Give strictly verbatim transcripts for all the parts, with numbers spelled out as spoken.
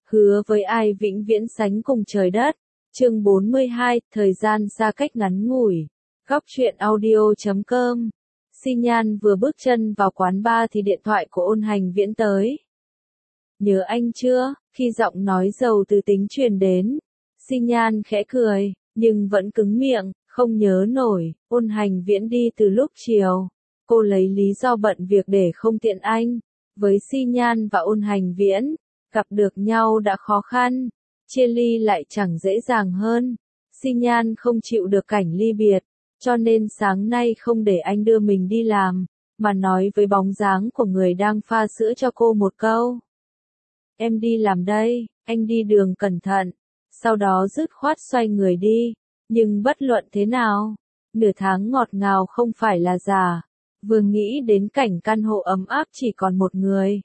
Hứa với ai vĩnh viễn sánh cùng trời đất. Chương bốn mươi hai, thời gian xa cách ngắn ngủi. Góc truyện audio chấm com. Xi Nhan vừa bước chân vào quán bar thì điện thoại của Ôn Hành Viễn tới. Nhớ anh chưa? Khi giọng nói giàu từ tính truyền đến, Xi Nhan khẽ cười, nhưng vẫn cứng miệng, không nhớ nổi. Ôn Hành Viễn đi từ lúc chiều. Cô lấy lý do bận việc để không tiện anh. Với Xi Nhan và Ôn Hành Viễn, gặp được nhau đã khó khăn, chia ly lại chẳng dễ dàng hơn. Xi Nhan không chịu được cảnh ly biệt, cho nên sáng nay không để anh đưa mình đi làm, mà nói với bóng dáng của người đang pha sữa cho cô một câu. Em đi làm đây, anh đi đường cẩn thận. Sau đó dứt khoát xoay người đi, nhưng bất luận thế nào, nửa tháng ngọt ngào không phải là giả. Vừa nghĩ đến cảnh căn hộ ấm áp chỉ còn một người,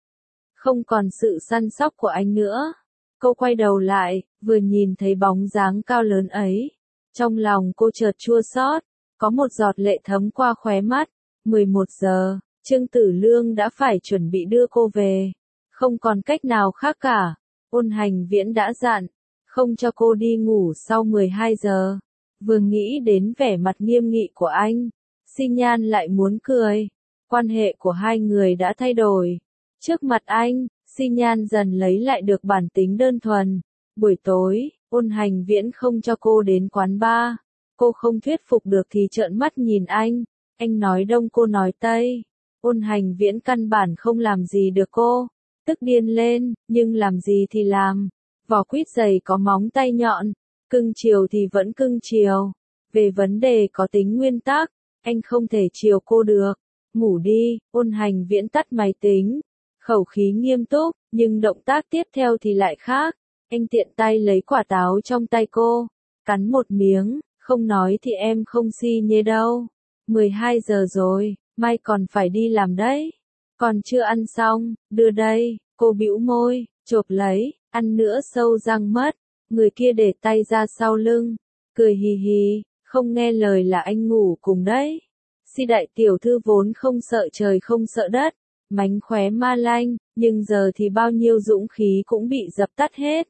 không còn sự săn sóc của anh nữa, cô quay đầu lại, vừa nhìn thấy bóng dáng cao lớn ấy, trong lòng cô chợt chua xót, có một giọt lệ thấm qua khóe mắt. mười một giờ, Trương Tử Lương đã phải chuẩn bị đưa cô về, không còn cách nào khác cả. Ôn Hành Viễn đã dặn, không cho cô đi ngủ sau mười hai giờ. Vừa nghĩ đến vẻ mặt nghiêm nghị của anh, Xi Nhan lại muốn cười. Quan hệ của hai người đã thay đổi. Trước mặt anh, Xi Nhan dần lấy lại được bản tính đơn thuần. Buổi tối, Ôn Hành Viễn không cho cô đến quán bar. Cô không thuyết phục được thì trợn mắt nhìn anh. Anh nói đông cô nói tây. Ôn Hành Viễn căn bản không làm gì được cô. Tức điên lên, nhưng làm gì thì làm. Vỏ quýt dày có móng tay nhọn. Cưng chiều thì vẫn cưng chiều. Về vấn đề có tính nguyên tắc, anh không thể chiều cô được. Ngủ đi. Ôn Hành Viễn tắt máy tính. Khẩu khí nghiêm túc, nhưng động tác tiếp theo thì lại khác. Anh tiện tay lấy quả táo trong tay cô, cắn một miếng, không nói thì em không si nhê đâu. mười hai giờ rồi, mai còn phải đi làm đấy. Còn chưa ăn xong, đưa đây. Cô bĩu môi, chộp lấy, ăn nữa sâu răng mất. Người kia để tay ra sau lưng, cười hì hì, không nghe lời là anh ngủ cùng đấy. Si đại tiểu thư vốn không sợ trời không sợ đất, mánh khóe ma lanh, nhưng giờ thì bao nhiêu dũng khí cũng bị dập tắt hết.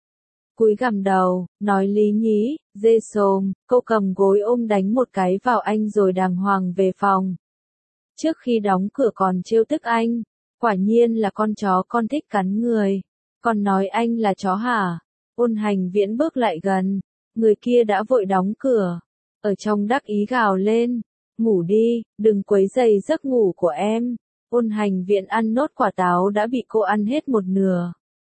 Cúi gằm đầu, nói lý nhí, dê xồm, cô cầm gối ôm đánh một cái vào anh rồi đàng hoàng về phòng. Trước khi đóng cửa còn trêu tức anh, quả nhiên là con chó con thích cắn người, còn nói anh là chó hả? Ôn Hành Viễn bước lại gần, người kia đã vội đóng cửa, ở trong đắc ý gào lên, ngủ đi, đừng quấy rầy giấc ngủ của em. Ôn Hành Viễn ăn nốt quả táo đã bị cô ăn hết một nửa.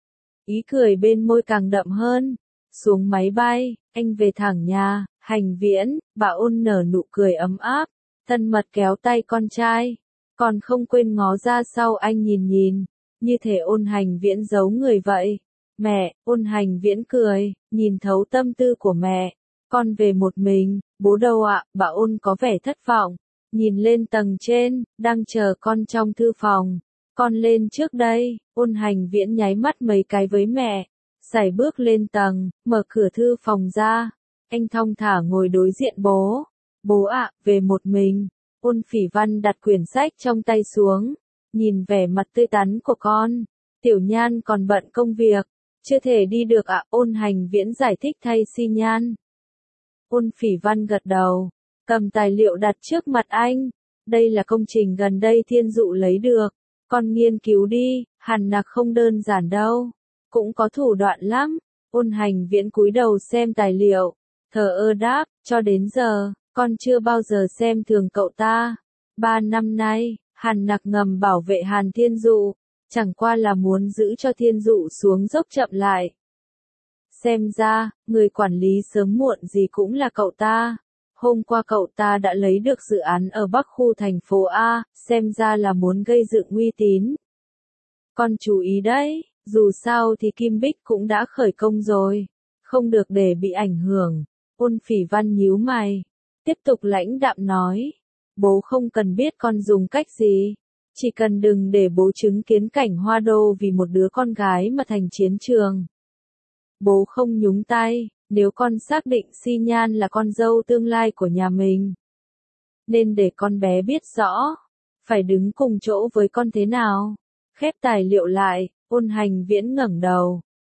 Ý cười bên môi càng đậm hơn. Xuống máy bay, anh về thẳng nhà. Hành Viễn, bà Ôn nở nụ cười ấm áp, thân mật kéo tay con trai, còn không quên ngó ra sau anh nhìn nhìn, như thể Ôn Hành Viễn giấu người vậy. Mẹ, Ôn Hành Viễn cười, nhìn thấu tâm tư của mẹ. Con về một mình. Bố đâu ạ? Bà Ôn có vẻ thất vọng, nhìn lên tầng trên, đang chờ con trong thư phòng. Con lên trước đây. Ôn Hành Viễn nháy mắt mấy cái với mẹ, sải bước lên tầng, mở cửa thư phòng ra. Anh thong thả ngồi đối diện bố. Bố ạ, về một mình. Ôn Phỉ Văn đặt quyển sách trong tay xuống, nhìn vẻ mặt tươi tắn của con. Tiểu Nhan còn bận công việc, chưa thể đi được ạ. Ôn Hành Viễn giải thích thay Xi Nhan. Ôn Phỉ Văn gật đầu, cầm tài liệu đặt trước mặt anh. Đây là công trình gần đây Thiên Dụ lấy được. Con nghiên cứu đi, hẳn là không đơn giản đâu. Cũng có thủ đoạn lắm. Ôn Hành Viễn cúi đầu xem tài liệu, thờ ơ đáp, cho đến giờ, con chưa bao giờ xem thường cậu ta. Ba năm nay, Hàn Nặc ngầm bảo vệ Hàn Thiên Dụ, chẳng qua là muốn giữ cho Thiên Dụ xuống dốc chậm lại. Xem ra, người quản lý sớm muộn gì cũng là cậu ta. Hôm qua cậu ta đã lấy được dự án ở Bắc khu thành phố A, xem ra là muốn gây dựng uy tín. Con chú ý đấy, dù sao thì Kim Bích cũng đã khởi công rồi, không được để bị ảnh hưởng. Ôn Phỉ Văn nhíu mày, tiếp tục lãnh đạm nói, bố không cần biết con dùng cách gì, chỉ cần đừng để bố chứng kiến cảnh Hoa Đô vì một đứa con gái mà thành chiến trường. Bố không nhúng tay. Nếu con xác định Xi Nhan là con dâu tương lai của nhà mình, nên để con bé biết rõ, phải đứng cùng chỗ với con thế nào. Khép tài liệu lại, Ôn Hành Viễn ngẩng đầu,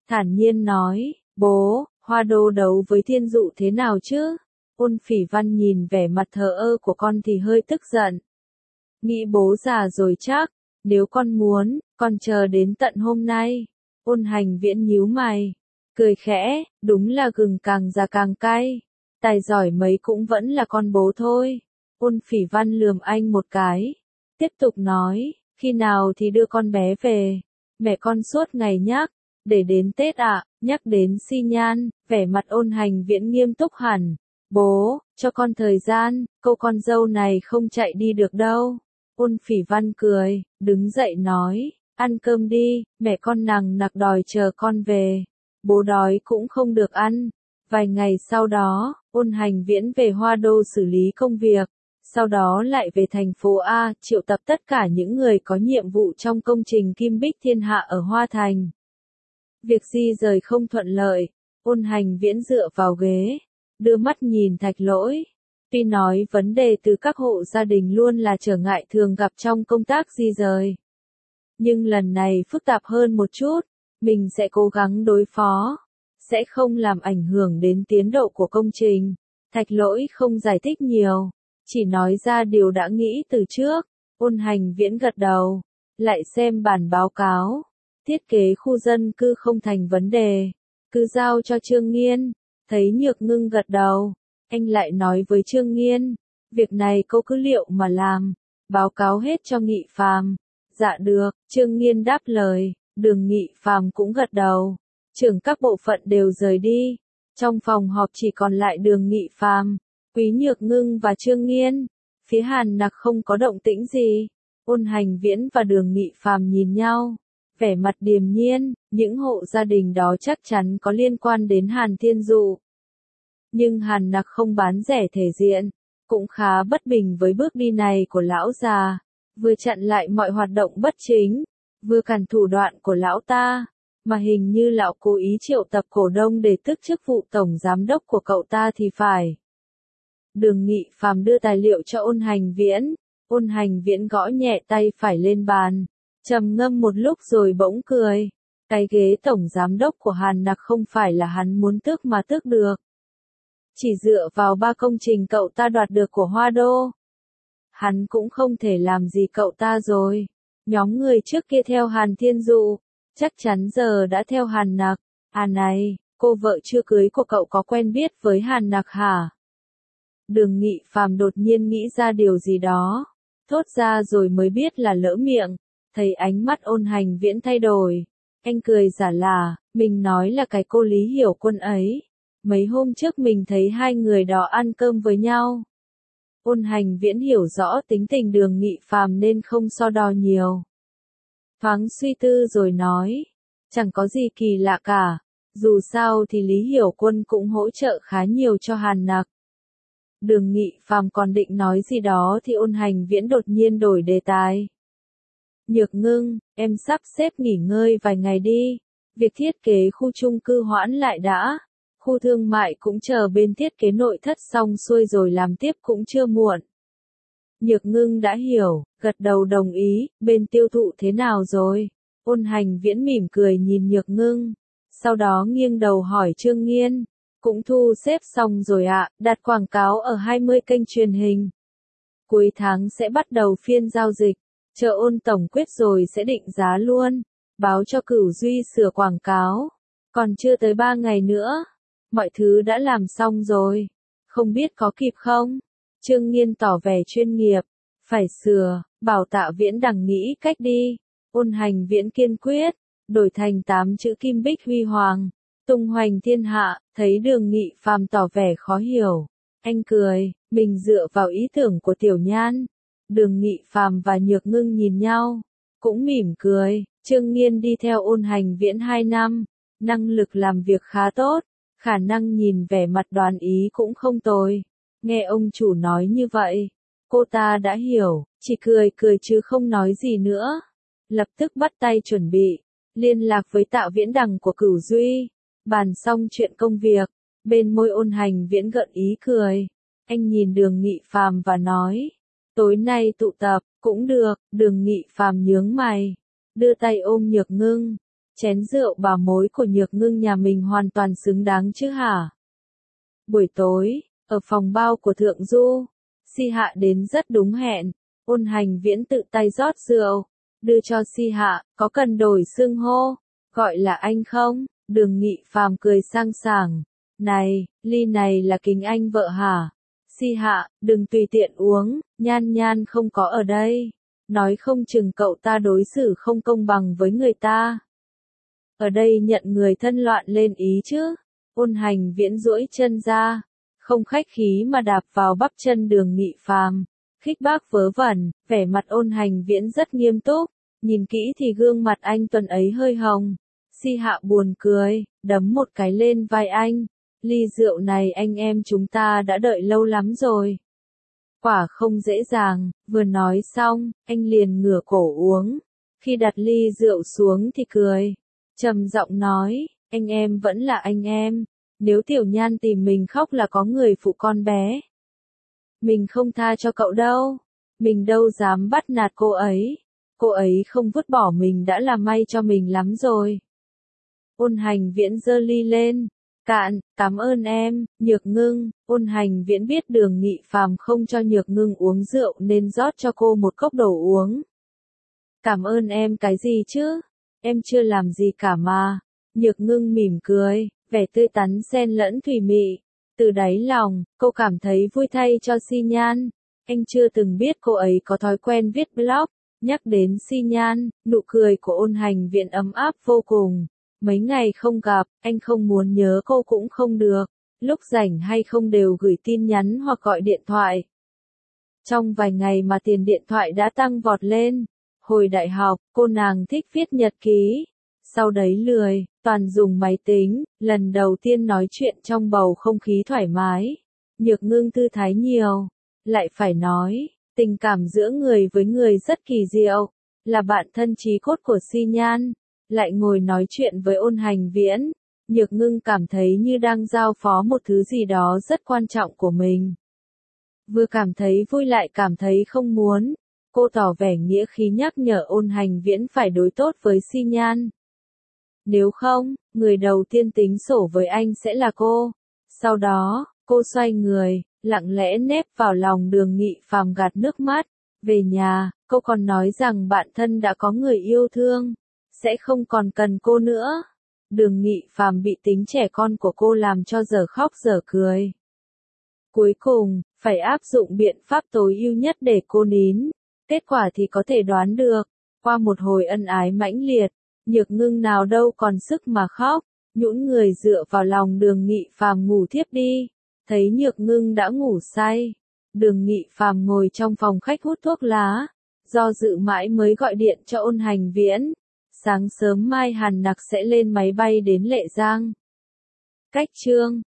thản nhiên nói, bố, Hoa Đô đấu với Thiên Dụ thế nào chứ? Ôn Phỉ Văn nhìn vẻ mặt thờ ơ của con thì hơi tức giận. Nghĩ bố già rồi chắc, nếu con muốn, con chờ đến tận hôm nay. Ôn Hành Viễn nhíu mày, cười khẽ, đúng là gừng càng già càng cay, tài giỏi mấy cũng vẫn là con bố thôi. Ôn Phỉ Văn lườm anh một cái, tiếp tục nói, khi nào thì đưa con bé về, mẹ con suốt ngày nhắc, để đến Tết ạ, nhắc đến Xi Nhan, vẻ mặt Ôn Hành Viễn nghiêm túc hẳn, bố, cho con thời gian, câu con dâu này không chạy đi được đâu. Ôn Phỉ Văn cười, đứng dậy nói, ăn cơm đi, mẹ con nằng nặc đòi chờ con về, bố đói cũng không được ăn. Vài ngày sau đó, Ôn Hành Viễn về Hoa Đô xử lý công việc, sau đó lại về thành phố A, triệu tập tất cả những người có nhiệm vụ trong công trình Kim Bích Thiên Hạ ở Hoa Thành. Việc di rời không thuận lợi, Ôn Hành Viễn dựa vào ghế, đưa mắt nhìn Thạch Lỗi. Tuy nói vấn đề từ các hộ gia đình luôn là trở ngại thường gặp trong công tác di rời, nhưng lần này phức tạp hơn một chút, mình sẽ cố gắng đối phó, sẽ không làm ảnh hưởng đến tiến độ của công trình. Thạch Lỗi không giải thích nhiều, chỉ nói ra điều đã nghĩ từ trước. Ôn Hành Viễn gật đầu, lại xem bản báo cáo, thiết kế khu dân cư không thành vấn đề, cứ giao cho Trương Nghiên. Thấy Nhược Ngưng gật đầu, anh lại nói với Trương Nghiên, việc này cô cứ liệu mà làm, báo cáo hết cho Nghị Phàm. Dạ được, Trương Nghiên đáp lời, Đường Nghị Phàm cũng gật đầu. Trưởng các bộ phận đều rời đi, trong phòng họp chỉ còn lại Đường Nghị Phàm, Quý Nhược Ngưng và Trương Nghiên. Phía Hàn Nặc không có động tĩnh gì. Ôn Hành Viễn và Đường Nghị Phàm nhìn nhau, vẻ mặt điềm nhiên, những hộ gia đình đó chắc chắn có liên quan đến Hàn Thiên Dụ. Nhưng Hàn Nặc không bán rẻ thể diện, cũng khá bất bình với bước đi này của lão già, vừa chặn lại mọi hoạt động bất chính, vừa cản thủ đoạn của lão ta, mà hình như lão cố ý triệu tập cổ đông để tước chức vụ tổng giám đốc của cậu ta thì phải. Đường Nghị Phàm đưa tài liệu cho Ôn Hành Viễn, Ôn Hành Viễn gõ nhẹ tay phải lên bàn, trầm ngâm một lúc rồi bỗng cười, cái ghế tổng giám đốc của Hàn Nặc không phải là hắn muốn tước mà tước được. Chỉ dựa vào ba công trình cậu ta đoạt được của Hoa Đô, hắn cũng không thể làm gì cậu ta rồi. Nhóm người trước kia theo Hàn Thiên Dụ, chắc chắn giờ đã theo Hàn Nặc. À này, cô vợ chưa cưới của cậu có quen biết với Hàn Nặc hả? Đường Nghị Phàm đột nhiên nghĩ ra điều gì đó, thốt ra rồi mới biết là lỡ miệng. Thấy ánh mắt Ôn Hành Viễn thay đổi, anh cười giả là, mình nói là cái cô Lý Hiểu Quân ấy. Mấy hôm trước mình thấy hai người đó ăn cơm với nhau. Ôn Hành Viễn hiểu rõ tính tình Đường Nghị Phàm nên không so đo nhiều. Thoáng suy tư rồi nói, chẳng có gì kỳ lạ cả, dù sao thì Lý Hiểu Quân cũng hỗ trợ khá nhiều cho Hàn Nặc. Đường Nghị Phàm còn định nói gì đó thì Ôn Hành Viễn đột nhiên đổi đề tài. Nhược Ngưng, em sắp xếp nghỉ ngơi vài ngày đi, việc thiết kế khu chung cư hoãn lại đã. Khu thương mại cũng chờ bên thiết kế nội thất xong xuôi rồi làm tiếp cũng chưa muộn. Nhược Ngưng đã hiểu, gật đầu đồng ý, bên tiêu thụ thế nào rồi? Ôn Hành Viễn mỉm cười nhìn Nhược Ngưng, sau đó nghiêng đầu hỏi Trương Nghiên, cũng thu xếp xong rồi ạ, đặt quảng cáo ở hai mươi kênh truyền hình. Cuối tháng sẽ bắt đầu phiên giao dịch, chờ Ôn tổng quyết rồi sẽ định giá luôn, báo cho Cửu Duy sửa quảng cáo, còn chưa tới ba ngày nữa. Mọi thứ đã làm xong rồi, không biết có kịp không? Trương Nghiên tỏ vẻ chuyên nghiệp, phải sửa, bảo Tạ Viễn Đằng nghĩ cách đi. Ôn Hành Viễn kiên quyết, đổi thành tám chữ Kim Bích Huy Hoàng, tung hoành thiên hạ. Thấy Đường Nghị Phàm tỏ vẻ khó hiểu, anh cười, mình dựa vào ý tưởng của Tiểu Nhan. Đường Nghị Phàm và Nhược Ngưng nhìn nhau, cũng mỉm cười. Trương Nghiên đi theo Ôn Hành Viễn hai năm, năng lực làm việc khá tốt. Khả năng nhìn vẻ mặt đoán ý cũng không tồi. Nghe ông chủ nói như vậy, cô ta đã hiểu, chỉ cười cười chứ không nói gì nữa. Lập tức bắt tay chuẩn bị, liên lạc với Tạ Viễn Đằng của Cửu Duy, bàn xong chuyện công việc, bên môi Ôn Hành Viễn gợn ý cười. Anh nhìn Đường Nghị Phàm và nói, tối nay tụ tập, cũng được. Đường Nghị Phàm nhướng mày, đưa tay ôm Nhược Ngưng, chén rượu bảo mối của Nhược Ngưng nhà mình hoàn toàn xứng đáng chứ hả? Buổi tối, ở phòng bao của Thượng Du, Si Hạ đến rất đúng hẹn, Ôn Hành Viễn tự tay rót rượu, đưa cho Si Hạ, có cần đổi xưng hô, gọi là anh không? Đường Nghị Phàm cười sang sảng, này, ly này là kính anh vợ hả? Si Hạ, đừng tùy tiện uống, Nhan Nhan không có ở đây, nói không chừng cậu ta đối xử không công bằng với người ta. Ở đây nhận người thân loạn lên ý chứ? Ôn Hành Viễn duỗi chân ra, không khách khí mà đạp vào bắp chân Đường Nghị Phàm, khích bác vớ vẩn, vẻ mặt Ôn Hành Viễn rất nghiêm túc, nhìn kỹ thì gương mặt anh tuần ấy hơi hồng. Si Hạ buồn cười, đấm một cái lên vai anh, ly rượu này anh em chúng ta đã đợi lâu lắm rồi. Quả không dễ dàng, vừa nói xong, anh liền ngửa cổ uống, khi đặt ly rượu xuống thì cười, trầm giọng nói, anh em vẫn là anh em, nếu Tiểu Nhan tìm mình khóc là có người phụ con bé. Mình không tha cho cậu đâu, mình đâu dám bắt nạt cô ấy, cô ấy không vứt bỏ mình đã là may cho mình lắm rồi. Ôn Hành Viễn giơ ly lên, cạn, cảm ơn em, Nhược Ngưng. Ôn Hành Viễn biết Đường Nghị Phàm không cho Nhược Ngưng uống rượu nên rót cho cô một cốc đồ uống. Cảm ơn em cái gì chứ, em chưa làm gì cả mà. Nhược Ngưng mỉm cười, vẻ tươi tắn xen lẫn thủy mị. Từ đáy lòng, cô cảm thấy vui thay cho Si Nhan. Anh chưa từng biết cô ấy có thói quen viết blog. Nhắc đến Si Nhan, nụ cười của Ôn Hành Viễn ấm áp vô cùng. Mấy ngày không gặp, anh không muốn nhớ cô cũng không được. Lúc rảnh hay không đều gửi tin nhắn hoặc gọi điện thoại. Trong vài ngày mà tiền điện thoại đã tăng vọt lên. Hồi đại học, cô nàng thích viết nhật ký. Sau đấy lười, toàn dùng máy tính, lần đầu tiên nói chuyện trong bầu không khí thoải mái. Nhược Ngưng thư thái nhiều. Lại phải nói, tình cảm giữa người với người rất kỳ diệu. Là bạn thân chí cốt của Si Nhan. Lại ngồi nói chuyện với Ôn Hành Viễn. Nhược Ngưng cảm thấy như đang giao phó một thứ gì đó rất quan trọng của mình. Vừa cảm thấy vui lại cảm thấy không muốn. Cô tỏ vẻ nghĩa khí nhắc nhở Ôn Hành Viễn phải đối tốt với Si Nhan. Nếu không, người đầu tiên tính sổ với anh sẽ là cô. Sau đó, cô xoay người, lặng lẽ nép vào lòng Đường Nghị Phàm gạt nước mắt. Về nhà, cô còn nói rằng bạn thân đã có người yêu thương, sẽ không còn cần cô nữa. Đường Nghị Phàm bị tính trẻ con của cô làm cho dở khóc dở cười. Cuối cùng, phải áp dụng biện pháp tối ưu nhất để cô nín. Kết quả thì có thể đoán được. Qua một hồi ân ái mãnh liệt, Nhược Ngưng nào đâu còn sức mà khóc, nhũn người dựa vào lòng Đường Nghị Phàm ngủ thiếp đi. Thấy Nhược Ngưng đã ngủ say, Đường Nghị Phàm ngồi trong phòng khách hút thuốc lá, do dự mãi mới gọi điện cho Ôn Hành Viễn. Sáng sớm mai Hàn Nặc sẽ lên máy bay đến Lệ Giang. Cách chương